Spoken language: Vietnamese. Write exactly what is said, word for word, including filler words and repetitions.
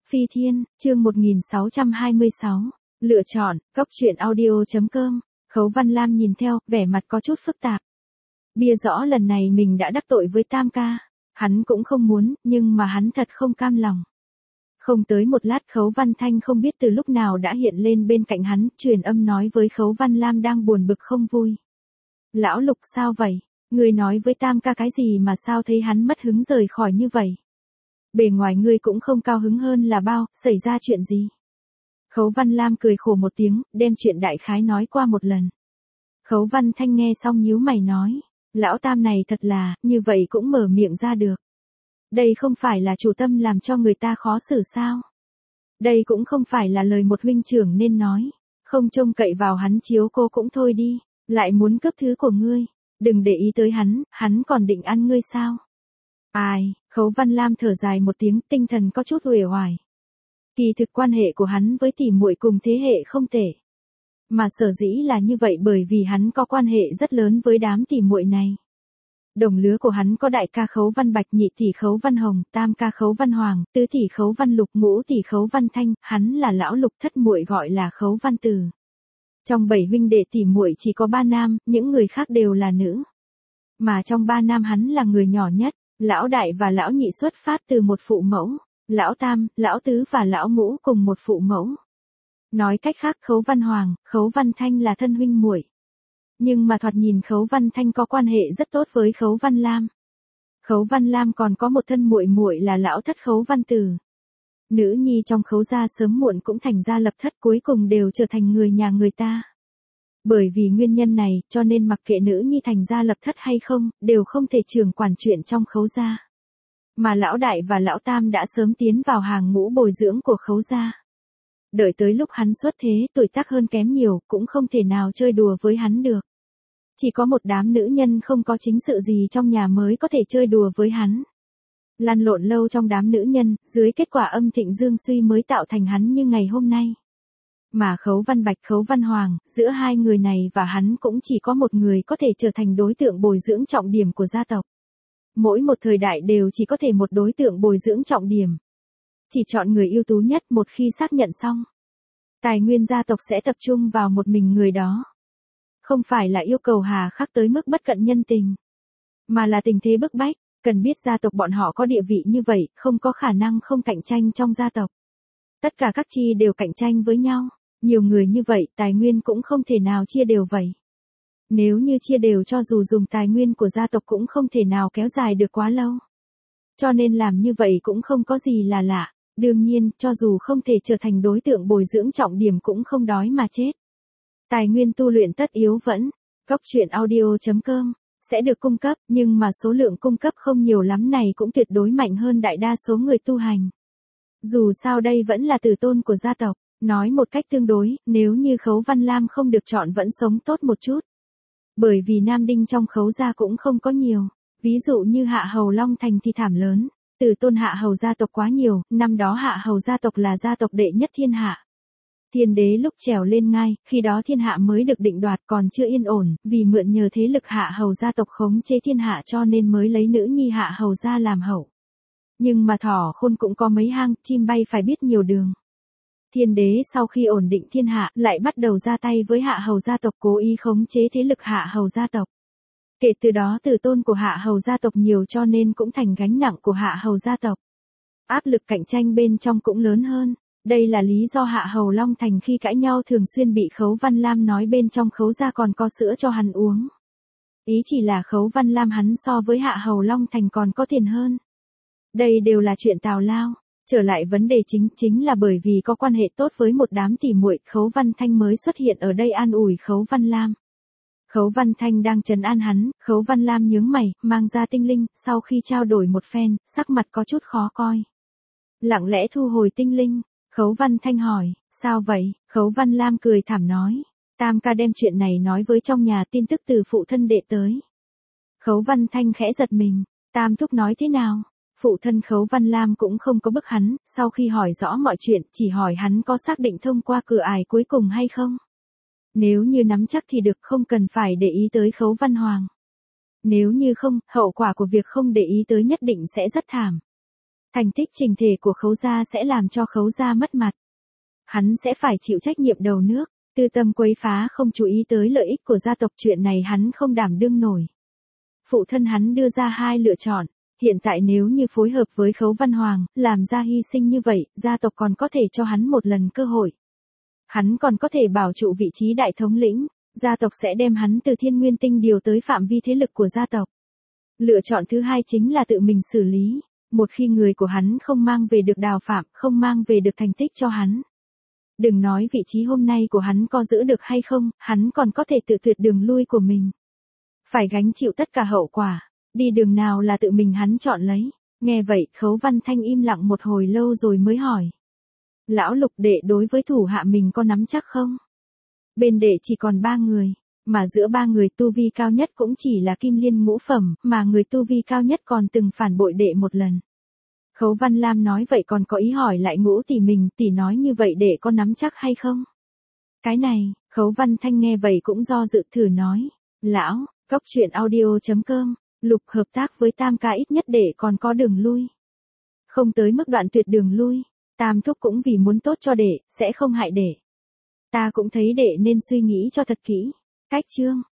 Phi Thiên, chương một nghìn sáu trăm hai mươi sáu. Lựa chọn, cốc truyện audio chấm com. Khấu Văn Lam nhìn theo, vẻ mặt có chút phức tạp. Bia rõ lần này mình đã đắc tội với Tam ca. Hắn cũng không muốn, nhưng mà hắn thật không cam lòng. Không tới một lát Khấu Văn Thanh không biết từ lúc nào đã hiện lên bên cạnh hắn, truyền âm nói với Khấu Văn Lam đang buồn bực không vui. Lão Lục sao vậy? Ngươi nói với Tam ca cái gì mà sao thấy hắn mất hứng rời khỏi như vậy? Bề ngoài ngươi cũng không cao hứng hơn là bao, xảy ra chuyện gì? Khấu Văn Lam cười khổ một tiếng, đem chuyện đại khái nói qua một lần. Khấu Văn Thanh nghe xong nhíu mày nói, lão Tam này thật là, như vậy cũng mở miệng ra được. Đây không phải là chủ tâm làm cho người ta khó xử sao? Đây cũng không phải là lời một huynh trưởng nên nói, không trông cậy vào hắn chiếu cô cũng thôi đi, lại muốn cướp thứ của ngươi, đừng để ý tới hắn, hắn còn định ăn ngươi sao? Ai, Khấu Văn Lam thở dài một tiếng, tinh thần có chút uể oải. Kỳ thực quan hệ của hắn với tỷ muội cùng thế hệ không tệ. Mà sở dĩ là như vậy bởi vì hắn có quan hệ rất lớn với đám tỷ muội này. Đồng lứa của hắn có đại ca Khấu Văn Bạch, nhị tỷ Khấu Văn Hồng, tam ca Khấu Văn Hoàng, tứ tỷ Khấu Văn Lục, ngũ tỷ Khấu Văn Thanh, hắn là lão Lục thất muội gọi là Khấu Văn Từ. Trong bảy huynh đệ tỷ muội chỉ có ba nam, những người khác đều là nữ. Mà trong ba nam hắn là người nhỏ nhất. Lão đại và lão nhị xuất phát từ một phụ mẫu, lão tam, lão tứ và lão ngũ cùng một phụ mẫu. Nói cách khác Khấu Văn Hoàng, Khấu Văn Thanh là thân huynh muội. Nhưng mà thoạt nhìn Khấu Văn Thanh có quan hệ rất tốt với Khấu Văn Lam. Khấu Văn Lam còn có một thân muội muội là lão thất Khấu Văn Từ. Nữ nhi trong Khấu gia sớm muộn cũng thành gia lập thất, cuối cùng đều trở thành người nhà người ta. Bởi vì nguyên nhân này, cho nên mặc kệ nữ nhi thành gia lập thất hay không, đều không thể trưởng quản chuyện trong Khấu gia. Mà lão đại và lão tam đã sớm tiến vào hàng ngũ bồi dưỡng của Khấu gia. Đợi tới lúc hắn xuất thế, tuổi tác hơn kém nhiều, cũng không thể nào chơi đùa với hắn được. Chỉ có một đám nữ nhân không có chính sự gì trong nhà mới có thể chơi đùa với hắn. Lăn lộn lâu trong đám nữ nhân, dưới kết quả âm thịnh dương suy mới tạo thành hắn như ngày hôm nay. Mà Khấu Văn Bạch, Khấu Văn Hoàng, giữa hai người này và hắn cũng chỉ có một người có thể trở thành đối tượng bồi dưỡng trọng điểm của gia tộc. Mỗi một thời đại đều chỉ có thể một đối tượng bồi dưỡng trọng điểm. Chỉ chọn người ưu tú nhất, một khi xác nhận xong. Tài nguyên gia tộc sẽ tập trung vào một mình người đó. Không phải là yêu cầu hà khắc tới mức bất cận nhân tình. Mà là tình thế bức bách, cần biết gia tộc bọn họ có địa vị như vậy, không có khả năng không cạnh tranh trong gia tộc. Tất cả các chi đều cạnh tranh với nhau. Nhiều người như vậy, tài nguyên cũng không thể nào chia đều vậy. Nếu như chia đều cho dù dùng tài nguyên của gia tộc cũng không thể nào kéo dài được quá lâu. Cho nên làm như vậy cũng không có gì là lạ. Đương nhiên, cho dù không thể trở thành đối tượng bồi dưỡng trọng điểm cũng không đói mà chết. Tài nguyên tu luyện tất yếu vẫn, cốc truyện audio chấm com, sẽ được cung cấp, nhưng mà số lượng cung cấp không nhiều lắm này cũng tuyệt đối mạnh hơn đại đa số người tu hành. Dù sao đây vẫn là tử tôn của gia tộc. Nói một cách tương đối, nếu như Khấu Văn Lam không được chọn vẫn sống tốt một chút. Bởi vì nam đinh trong Khấu gia cũng không có nhiều. Ví dụ như Hạ Hầu Long Thành thì thảm lớn. Tử tôn Hạ Hầu gia tộc quá nhiều, năm đó Hạ Hầu gia tộc là gia tộc đệ nhất thiên hạ. Thiên đế lúc trèo lên ngai, khi đó thiên hạ mới được định đoạt còn chưa yên ổn, vì mượn nhờ thế lực Hạ Hầu gia tộc khống chế thiên hạ cho nên mới lấy nữ nhi Hạ Hầu gia làm hậu. Nhưng mà thỏ khôn cũng có mấy hang, chim bay phải biết nhiều đường. Thiên đế sau khi ổn định thiên hạ, lại bắt đầu ra tay với Hạ Hầu gia tộc cố ý khống chế thế lực Hạ Hầu gia tộc. Kể từ đó tử tôn của Hạ Hầu gia tộc nhiều cho nên cũng thành gánh nặng của Hạ Hầu gia tộc. Áp lực cạnh tranh bên trong cũng lớn hơn. Đây là lý do Hạ Hầu Long Thành khi cãi nhau thường xuyên bị Khấu Văn Lam nói bên trong Khấu gia còn có sữa cho hắn uống. Ý chỉ là Khấu Văn Lam hắn so với Hạ Hầu Long Thành còn có tiền hơn. Đây đều là chuyện tào lao. Trở lại vấn đề chính chính là bởi vì có quan hệ tốt với một đám tỷ muội, Khấu Văn Thanh mới xuất hiện ở đây an ủi Khấu Văn Lam. Khấu Văn Thanh đang trấn an hắn, Khấu Văn Lam nhướng mày, mang ra tinh linh, sau khi trao đổi một phen, sắc mặt có chút khó coi. Lặng lẽ thu hồi tinh linh, Khấu Văn Thanh hỏi, sao vậy? Khấu Văn Lam cười thảm nói, Tam ca đem chuyện này nói với trong nhà, tin tức từ phụ thân đệ tới. Khấu Văn Thanh khẽ giật mình, Tam thúc nói thế nào? Phụ thân Khấu Văn Lam cũng không có bức hắn, sau khi hỏi rõ mọi chuyện, chỉ hỏi hắn có xác định thông qua cửa ải cuối cùng hay không. Nếu như nắm chắc thì được, không cần phải để ý tới Khấu Văn Hoàng. Nếu như không, hậu quả của việc không để ý tới nhất định sẽ rất thảm. Thành tích trình thể của Khấu gia sẽ làm cho Khấu gia mất mặt. Hắn sẽ phải chịu trách nhiệm đầu nước, tư tâm quấy phá không chú ý tới lợi ích của gia tộc, chuyện này hắn không đảm đương nổi. Phụ thân hắn đưa ra hai lựa chọn, hiện tại nếu như phối hợp với Khấu Văn Hoàng, làm ra hy sinh như vậy, gia tộc còn có thể cho hắn một lần cơ hội. Hắn còn có thể bảo trụ vị trí đại thống lĩnh, gia tộc sẽ đem hắn từ Thiên Nguyên Tinh điều tới phạm vi thế lực của gia tộc. Lựa chọn thứ hai chính là tự mình xử lý, một khi người của hắn không mang về được Đào Phạm, không mang về được thành tích cho hắn. Đừng nói vị trí hôm nay của hắn có giữ được hay không, hắn còn có thể tự tuyệt đường lui của mình. Phải gánh chịu tất cả hậu quả, đi đường nào là tự mình hắn chọn lấy. Nghe vậy, Khấu Văn Thanh im lặng một hồi lâu rồi mới hỏi. Lão Lục đệ đối với thủ hạ mình có nắm chắc không? Bên đệ chỉ còn ba người, mà giữa ba người tu vi cao nhất cũng chỉ là Kim Liên ngũ phẩm, mà người tu vi cao nhất còn từng phản bội đệ một lần. Khấu Văn Lam nói vậy còn có ý hỏi lại Ngũ tỷ mình, tỷ nói như vậy đệ có nắm chắc hay không? Cái này, Khấu Văn Thanh nghe vậy cũng do dự thử nói. Lão, cốc truyện audio chấm com, Lục hợp tác với Tam ca ít nhất đệ còn có đường lui. Không tới mức đoạn tuyệt đường lui, Tam thúc cũng vì muốn tốt cho đệ, sẽ không hại đệ. Ta cũng thấy đệ nên suy nghĩ cho thật kỹ. Cách chương